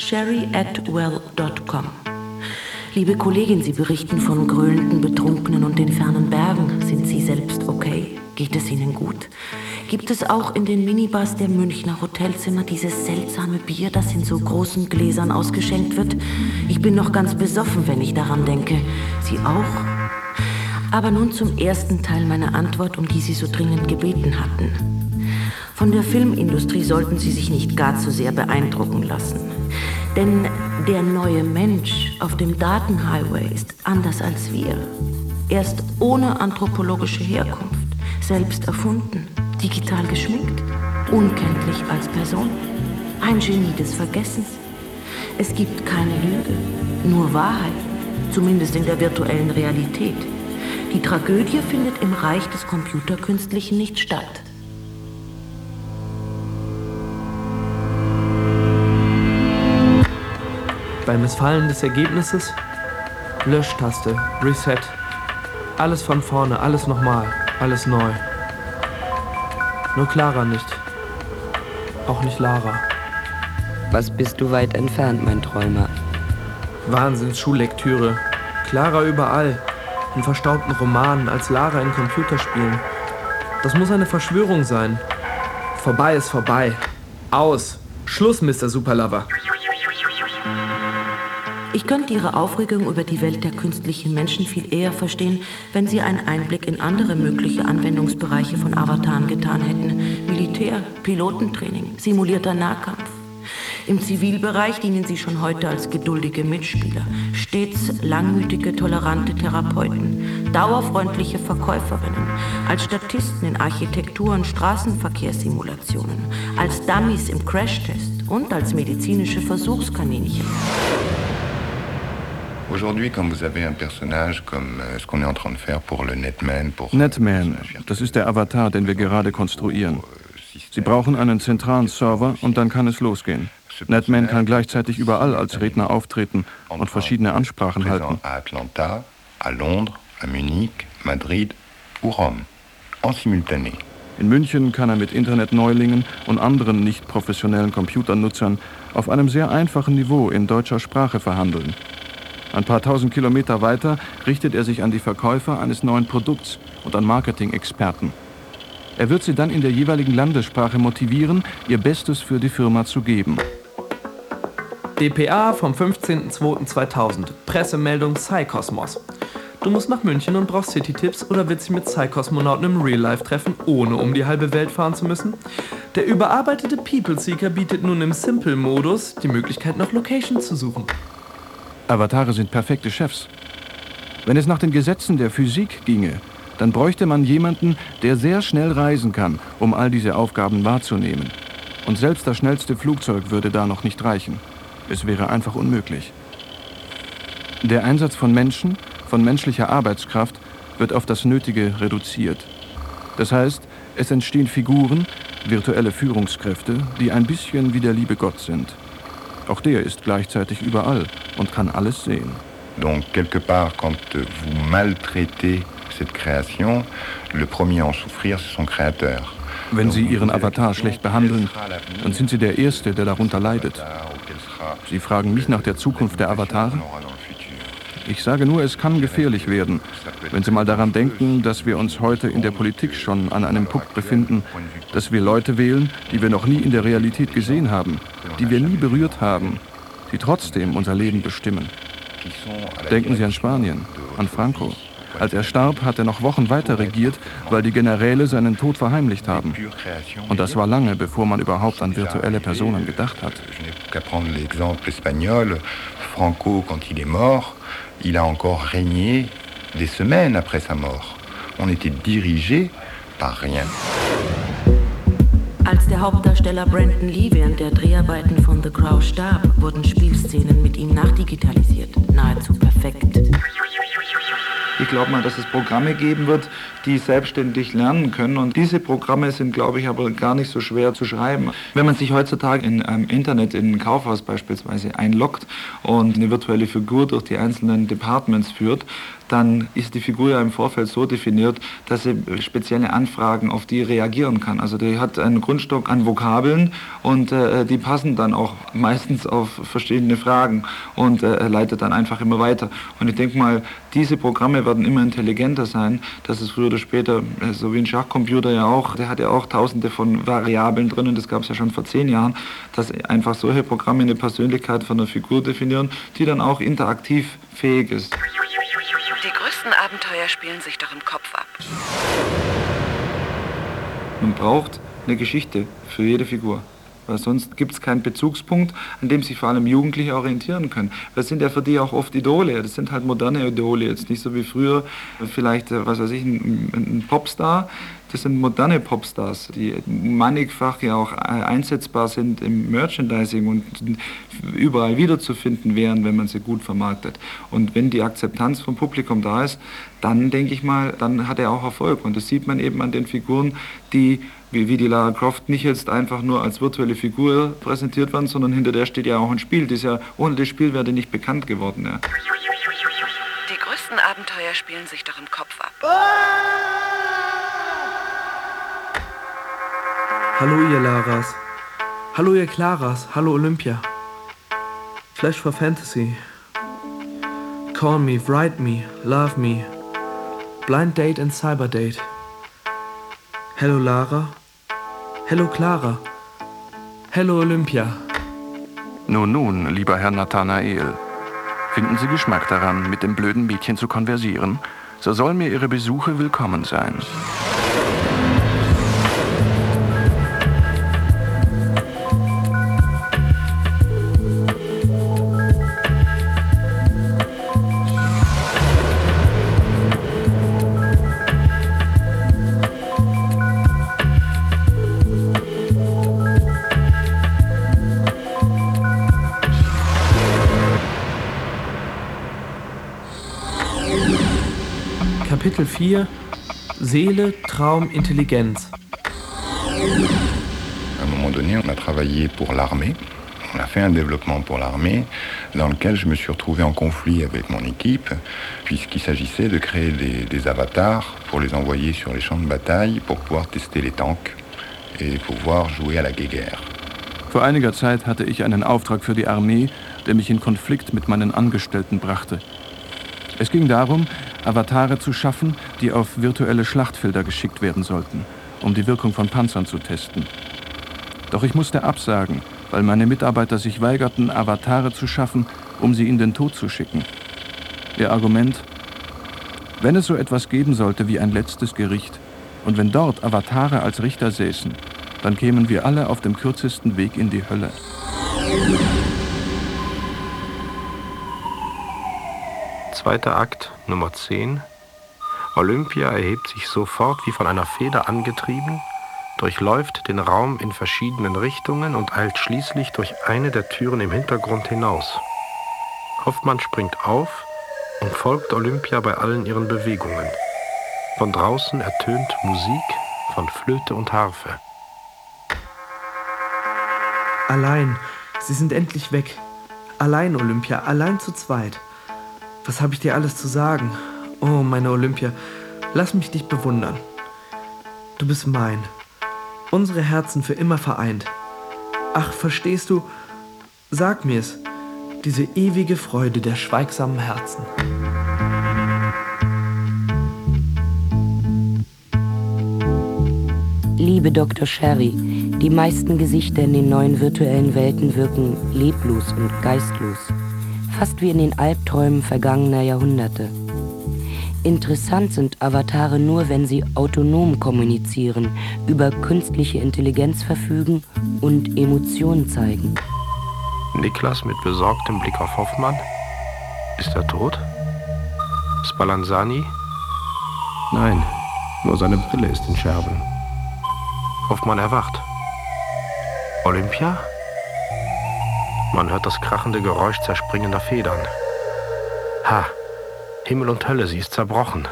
sherry@well.com. Liebe Kollegin, Sie berichten von gröhlenden Betrunkenen und den fernen Bergen. Sind Sie selbst okay? Geht es Ihnen gut? Gibt es auch in den Minibars der Münchner Hotelzimmer dieses seltsame Bier, das in so großen Gläsern ausgeschenkt wird? Ich bin noch ganz besoffen, wenn ich daran denke. Sie auch? Aber nun zum ersten Teil meiner Antwort, um die Sie so dringend gebeten hatten. Von der Filmindustrie sollten Sie sich nicht gar zu sehr beeindrucken lassen. Denn der neue Mensch auf dem Datenhighway ist anders als wir. Er ist ohne anthropologische Herkunft, selbst erfunden, digital geschminkt, unkenntlich als Person, ein Genie des Vergessens. Es gibt keine Lüge, nur Wahrheit, zumindest in der virtuellen Realität. Die Tragödie findet im Reich des Computerkünstlichen nicht statt. Beim Missfallen des Ergebnisses Löschtaste, Reset. Alles von vorne, alles nochmal, alles neu. Nur Clara nicht. Auch nicht Lara. Was bist du weit entfernt, mein Träumer? Wahnsinns-Schullektüre. Clara überall. In verstaubten Romanen, als Lara in Computerspielen. Das muss eine Verschwörung sein. Vorbei ist vorbei. Aus. Schluss, Mr. Superlover. Ich könnte Ihre Aufregung über die Welt der künstlichen Menschen viel eher verstehen, wenn Sie einen Einblick in andere mögliche Anwendungsbereiche von Avataren getan hätten. Militär, Pilotentraining, simulierter Nahkampf. Im Zivilbereich dienen Sie schon heute als geduldige Mitspieler, stets langmütige, tolerante Therapeuten, dauerfreundliche Verkäuferinnen, als Statisten in Architektur- und Straßenverkehrssimulationen, als Dummies im Crashtest und als medizinische Versuchskaninchen. Aujourd'hui, quand vous avez un personnage comme ce qu'on est en train de faire pour le Netman, Netman, das ist der Avatar, den wir gerade konstruieren. Sie brauchen einen zentralen Server und dann kann es losgehen. Netman kann gleichzeitig überall als Redner auftreten und verschiedene Ansprachen halten. À Atlanta, à Londres, à Munich, Madrid ou Rome, en simultané. In München kann er mit Internetneulingen und anderen nicht professionellen Computernutzern auf einem sehr einfachen Niveau in deutscher Sprache verhandeln. Ein paar tausend Kilometer weiter richtet er sich an die Verkäufer eines neuen Produkts und an Marketing-Experten. Er wird sie dann in der jeweiligen Landessprache motivieren, ihr Bestes für die Firma zu geben. dpa vom 15.02.2000. Pressemeldung Psykosmos. Du musst nach München und brauchst City-Tipps oder willst dich mit Psykosmonauten im Real-Life treffen, ohne um die halbe Welt fahren zu müssen? Der überarbeitete People-Seeker bietet nun im Simple-Modus die Möglichkeit, nach Location zu suchen. Avatare sind perfekte Chefs. Wenn es nach den Gesetzen der Physik ginge, dann bräuchte man jemanden, der sehr schnell reisen kann, um all diese Aufgaben wahrzunehmen. Und selbst das schnellste Flugzeug würde da noch nicht reichen. Es wäre einfach unmöglich. Der Einsatz von Menschen, von menschlicher Arbeitskraft, wird auf das Nötige reduziert. Das heißt, es entstehen Figuren, virtuelle Führungskräfte, die ein bisschen wie der liebe Gott sind. Auch der ist gleichzeitig überall und kann alles sehen. Donc, quelque part, quand vous maltraitez cette création, le premier à en souffrir, c'est son créateur. Wenn Sie Ihren Avatar schlecht behandeln, dann sind Sie der Erste, der darunter leidet. Sie fragen mich nach der Zukunft der Avatare? Ich sage nur, es kann gefährlich werden, wenn Sie mal daran denken, dass wir uns heute in der Politik schon an einem Punkt befinden, dass wir Leute wählen, die wir noch nie in der Realität gesehen haben, die wir nie berührt haben, die trotzdem unser Leben bestimmen. Denken Sie an Spanien, an Franco. Als er starb, hat er noch Wochen weiter regiert, weil die Generäle seinen Tod verheimlicht haben. Und das war lange, bevor man überhaupt an virtuelle Personen gedacht hat. Franco, quand il est mort, il a encore régné des semaines après sa mort. On était dirigé par rien. Als der Hauptdarsteller Brandon Lee während der Dreharbeiten von The Crow starb, wurden Spielszenen mit ihm nachdigitalisiert. Nahezu perfekt. Ich glaube mal, dass es Programme geben wird, die selbstständig lernen können. Und diese Programme sind, glaube ich, aber gar nicht so schwer zu schreiben. Wenn man sich heutzutage im Internet in ein Kaufhaus beispielsweise einloggt und eine virtuelle Figur durch die einzelnen Departments führt, dann ist die Figur ja im Vorfeld so definiert, dass sie spezielle Anfragen auf die reagieren kann. Also die hat einen Grundstock an Vokabeln und die passen dann auch meistens auf verschiedene Fragen und leitet dann einfach immer weiter. Und ich denke mal, diese Programme werden immer intelligenter sein, dass es früher oder später, so wie ein Schachcomputer ja auch, der hat ja auch tausende von Variablen drin und das gab es ja schon vor 10 Jahren, dass einfach solche Programme eine Persönlichkeit von einer Figur definieren, die dann auch interaktiv fähig ist. Die größten Abenteuer spielen sich doch im Kopf ab. Man braucht eine Geschichte für jede Figur. Weil sonst gibt es keinen Bezugspunkt, an dem sich vor allem Jugendliche orientieren können. Das sind ja für die auch oft Idole. Das sind halt moderne Idole. Jetzt nicht so wie früher vielleicht, was weiß ich, ein Popstar. Das sind moderne Popstars, die mannigfach ja auch einsetzbar sind im Merchandising und überall wiederzufinden wären, wenn man sie gut vermarktet. Und wenn die Akzeptanz vom Publikum da ist, dann denke ich mal, dann hat er auch Erfolg. Und das sieht man eben an den Figuren, die wie die Lara Croft nicht jetzt einfach nur als virtuelle Figur präsentiert werden, sondern hinter der steht ja auch ein Spiel. Das ja, ohne das Spiel wäre die nicht bekannt geworden. Ja. Die größten Abenteuer spielen sich doch im Kopf ab. Hallo ihr Laras. Hallo ihr Claras. Hallo Olympia. Flash for Fantasy. Call me, write me, love me. Blind Date and Cyber Date. Hello Lara. Hello Clara. Hello Olympia. Nun, lieber Herr Nathanael. Finden Sie Geschmack daran, mit dem blöden Mädchen zu konversieren? So sollen mir Ihre Besuche willkommen sein. Kapitel 4 Seele, Traum, Intelligenz. À un moment donné, on a travaillé pour l'armée. On a fait un développement pour l'armée dans lequel je me suis retrouvé en conflit avec mon équipe puisqu'il s'agissait de créer des avatars pour les envoyer sur les champs de bataille pour pouvoir tester les tanks et pouvoir jouer à la guerre. Vor einiger Zeit hatte ich einen Auftrag für die Armee, der mich in Konflikt mit meinen Angestellten brachte. Es ging darum, Avatare zu schaffen, die auf virtuelle Schlachtfelder geschickt werden sollten, um die Wirkung von Panzern zu testen. Doch ich musste absagen, weil meine Mitarbeiter sich weigerten, Avatare zu schaffen, um sie in den Tod zu schicken. Ihr Argument: Wenn es so etwas geben sollte wie ein letztes Gericht und wenn dort Avatare als Richter säßen, dann kämen wir alle auf dem kürzesten Weg in die Hölle. Zweiter Akt, Nummer 10. Olympia erhebt sich sofort wie von einer Feder angetrieben, durchläuft den Raum in verschiedenen Richtungen und eilt schließlich durch eine der Türen im Hintergrund hinaus. Hoffmann springt auf und folgt Olympia bei allen ihren Bewegungen. Von draußen ertönt Musik von Flöte und Harfe. Allein. Sie sind endlich weg. Allein, Olympia. Allein zu zweit. Was habe ich dir alles zu sagen? Oh, meine Olympia, lass mich dich bewundern. Du bist mein. Unsere Herzen für immer vereint. Ach, verstehst du? Sag mir's. Diese ewige Freude der schweigsamen Herzen. Liebe Dr. Sherry, die meisten Gesichter in den neuen virtuellen Welten wirken leblos und geistlos. Fast wie in den Albträumen vergangener Jahrhunderte. Interessant sind Avatare nur, wenn sie autonom kommunizieren, über künstliche Intelligenz verfügen und Emotionen zeigen. Niklas mit besorgtem Blick auf Hoffmann. Ist er tot? Spallanzani? Nein, nur seine Brille ist in Scherben. Hoffmann erwacht. Olympia? Man hört das krachende Geräusch zerspringender Federn. Ha, Himmel und Hölle, sie ist zerbrochen.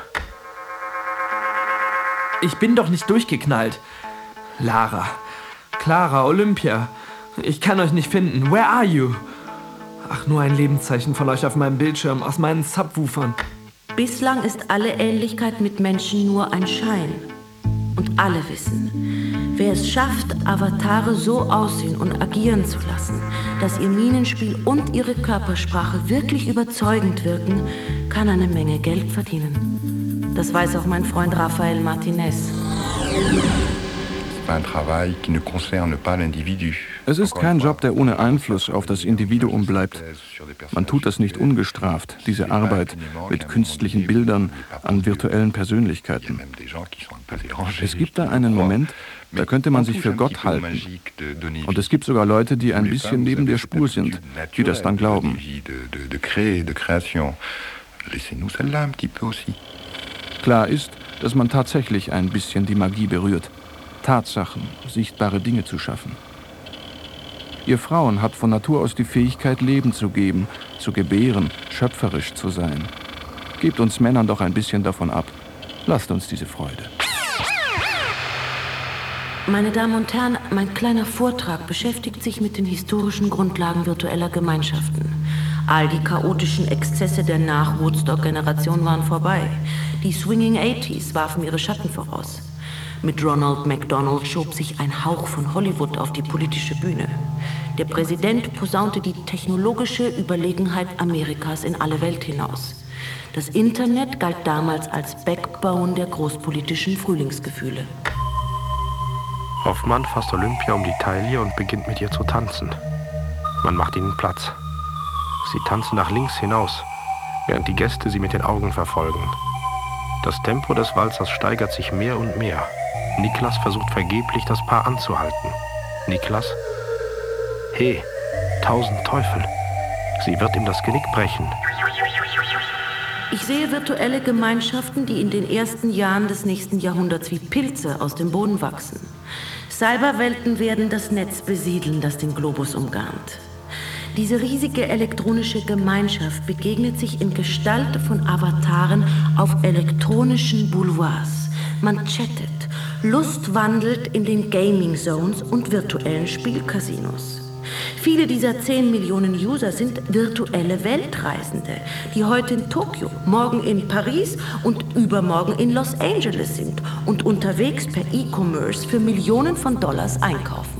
Ich bin doch nicht durchgeknallt. Lara, Clara, Olympia. Ich kann euch nicht finden. Where are you? Ach, nur ein Lebenszeichen von euch auf meinem Bildschirm, aus meinen Subwoofern. Bislang ist alle Ähnlichkeit mit Menschen nur ein Schein. Und alle wissen, wer es schafft, Avatare so aussehen und agieren zu lassen, dass ihr Mienenspiel und ihre Körpersprache wirklich überzeugend wirken, kann eine Menge Geld verdienen. Das weiß auch mein Freund Rafael Martinez. Es ist kein Job, der ohne Einfluss auf das Individuum bleibt. Man tut das nicht ungestraft, diese Arbeit mit künstlichen Bildern an virtuellen Persönlichkeiten. Es gibt da einen Moment, da könnte man sich für Gott halten. Und es gibt sogar Leute, die ein bisschen neben der Spur sind, die das dann glauben. Klar ist, dass man tatsächlich ein bisschen die Magie berührt. Tatsachen, sichtbare Dinge zu schaffen. Ihr Frauen hat von Natur aus die Fähigkeit, Leben zu geben, zu gebären, schöpferisch zu sein. Gebt uns Männern doch ein bisschen davon ab. Lasst uns diese Freude. Meine Damen und Herren, mein kleiner Vortrag beschäftigt sich mit den historischen Grundlagen virtueller Gemeinschaften. All die chaotischen Exzesse der Nach-Woodstock-Generation waren vorbei. Die Swinging 80s warfen ihre Schatten voraus. Mit Ronald McDonald schob sich ein Hauch von Hollywood auf die politische Bühne. Der Präsident posaunte die technologische Überlegenheit Amerikas in alle Welt hinaus. Das Internet galt damals als Backbone der großpolitischen Frühlingsgefühle. Hoffmann fasst Olympia um die Taille und beginnt mit ihr zu tanzen. Man macht ihnen Platz. Sie tanzen nach links hinaus, während die Gäste sie mit den Augen verfolgen. Das Tempo des Walzers steigert sich mehr und mehr. Niklas versucht vergeblich, das Paar anzuhalten. Niklas? Hey, 1000 Teufel. Sie wird ihm das Genick brechen. Ich sehe virtuelle Gemeinschaften, die in den ersten Jahren des nächsten Jahrhunderts wie Pilze aus dem Boden wachsen. Cyberwelten werden das Netz besiedeln, das den Globus umgarnt. Diese riesige elektronische Gemeinschaft begegnet sich in Gestalt von Avataren auf elektronischen Boulevards. Man chattet, Lust wandelt in den Gaming Zones und virtuellen Spielcasinos. Viele dieser 10 Millionen User sind virtuelle Weltreisende, die heute in Tokio, morgen in Paris und übermorgen in Los Angeles sind und unterwegs per E-Commerce für Millionen von Dollars einkaufen.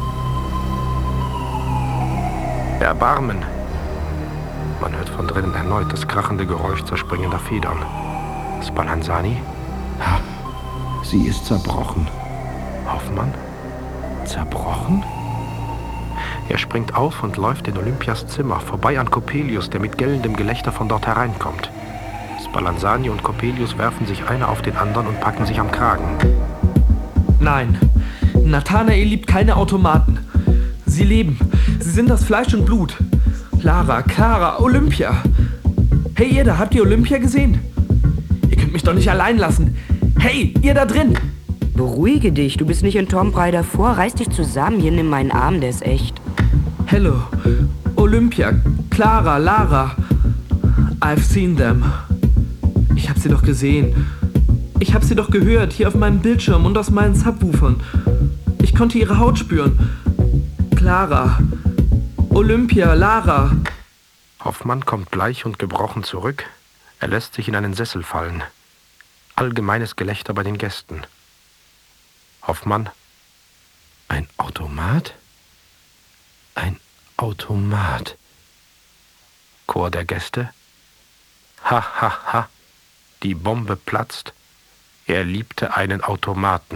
Erbarmen! Man hört von drinnen erneut das krachende Geräusch zerspringender Federn. Spallanzani? Ha, sie ist zerbrochen. Hoffmann? Zerbrochen? Er springt auf und läuft in Olympias Zimmer, vorbei an Coppelius, der mit gellendem Gelächter von dort hereinkommt. Spallanzani und Coppelius werfen sich einer auf den anderen und packen sich am Kragen. Nein, Nathanael liebt keine Automaten. Sie leben. Sie sind das Fleisch und Blut. Lara, Clara, Olympia. Hey, ihr da, habt ihr Olympia gesehen? Ihr könnt mich doch nicht allein lassen. Hey, ihr da drin! Beruhige dich, du bist nicht in Tomb Raider vor. Reiß dich zusammen, hier nimm meinen Arm, der ist echt. Hello, Olympia, Clara, Lara. I've seen them. Ich hab sie doch gesehen. Ich hab sie doch gehört, hier auf meinem Bildschirm und aus meinen Subwoofern. Ich konnte ihre Haut spüren. Clara, Olympia, Lara. Hoffmann kommt bleich und gebrochen zurück. Er lässt sich in einen Sessel fallen. Allgemeines Gelächter bei den Gästen. Hoffmann. Ein Automat? Ein Automat. Chor der Gäste. Ha, ha, ha. Die Bombe platzt. Er liebte einen Automaten.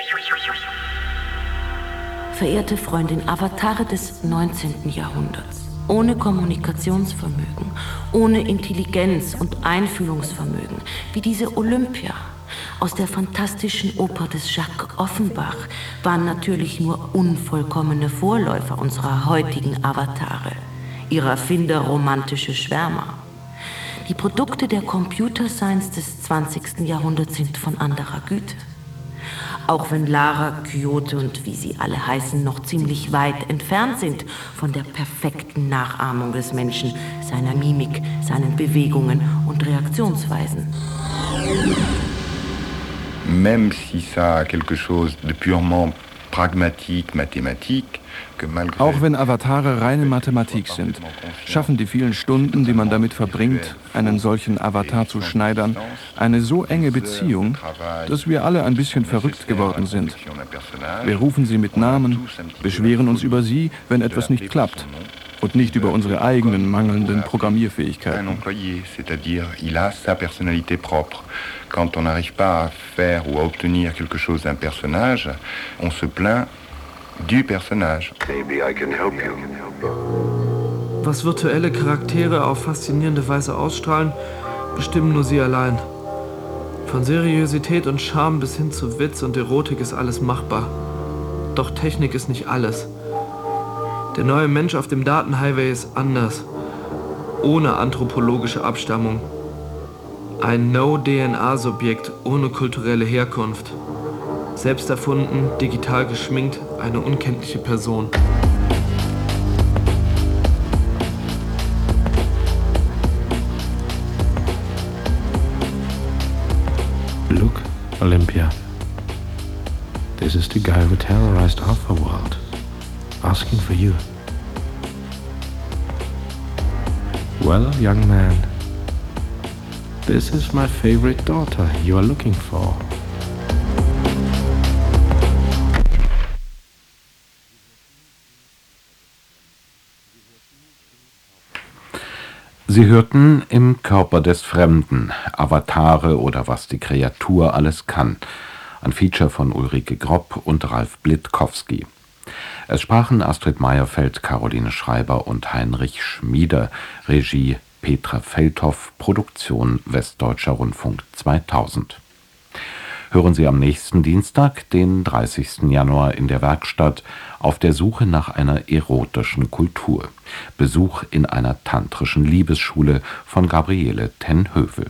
Verehrte Freundin, Avatare des 19. Jahrhunderts. Ohne Kommunikationsvermögen, ohne Intelligenz und Einfühlungsvermögen, wie diese Olympia aus der fantastischen Oper des Jacques Offenbach, waren natürlich nur unvollkommene Vorläufer unserer heutigen Avatare, ihrer Erfinder romantische Schwärmer. Die Produkte der Computer Science des 20. Jahrhunderts sind von anderer Güte. auch wenn Lara, Quixote und wie sie alle heißen, noch ziemlich weit entfernt sind von der perfekten Nachahmung des Menschen, seiner Mimik, seinen Bewegungen und Reaktionsweisen. Même si ça a quelque chose de purement pragmatique, mathématique, auch wenn Avatare reine Mathematik sind, schaffen die vielen Stunden, die man damit verbringt, einen solchen Avatar zu schneidern, eine so enge Beziehung, dass wir alle ein bisschen verrückt geworden sind. Wir rufen sie mit Namen, beschweren uns über sie, wenn etwas nicht klappt, und nicht über unsere eigenen mangelnden Programmierfähigkeiten. C'est-à-dire, il a sa personnalité propre. Quand on n'arrive pas à faire ou à obtenir quelque chose d'un personnage, on se plaint du personnage. Maybe I can help you. Was virtuelle Charaktere auf faszinierende Weise ausstrahlen, bestimmen nur sie allein. Von Seriosität und Charme bis hin zu Witz und Erotik ist alles machbar. Doch Technik ist nicht alles. Der neue Mensch auf dem Datenhighway ist anders, ohne anthropologische Abstammung. Ein No-DNA-Subjekt ohne kulturelle Herkunft. Selbst erfunden, digital geschminkt, eine unkenntliche Person. Look, Olympia. This is the guy who terrorized Alpha World, asking for you. Well, young man, this is my favorite daughter you are looking for. Sie hörten Im Körper des Fremden, Avatare oder was die Kreatur alles kann. Ein Feature von Ulrike Gropp und Ralf Blitkowski. Es sprachen Astrid Meierfeld, Caroline Schreiber und Heinrich Schmieder. Regie Petra Feldhoff, Produktion Westdeutscher Rundfunk 2000. Hören Sie am nächsten Dienstag, den 30. Januar in der Werkstatt, Auf der Suche nach einer erotischen Kultur. Besuch in einer tantrischen Liebesschule von Gabriele Tenhövel.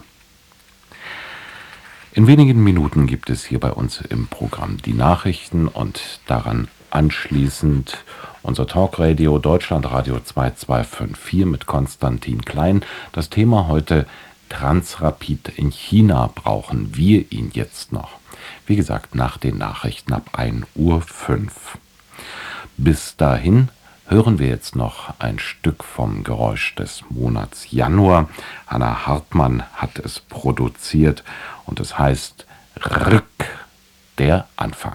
In wenigen Minuten gibt es hier bei uns im Programm die Nachrichten und daran anschließend unser Talkradio Deutschlandradio 2254 mit Konstantin Klein. Das Thema heute: Transrapid in China, brauchen wir ihn jetzt noch? Wie gesagt, nach den Nachrichten ab 1:05 Uhr. Bis dahin hören wir jetzt noch ein Stück vom Geräusch des Monats Januar. Hanna Hartmann hat es produziert und es heißt Rück, der Anfang.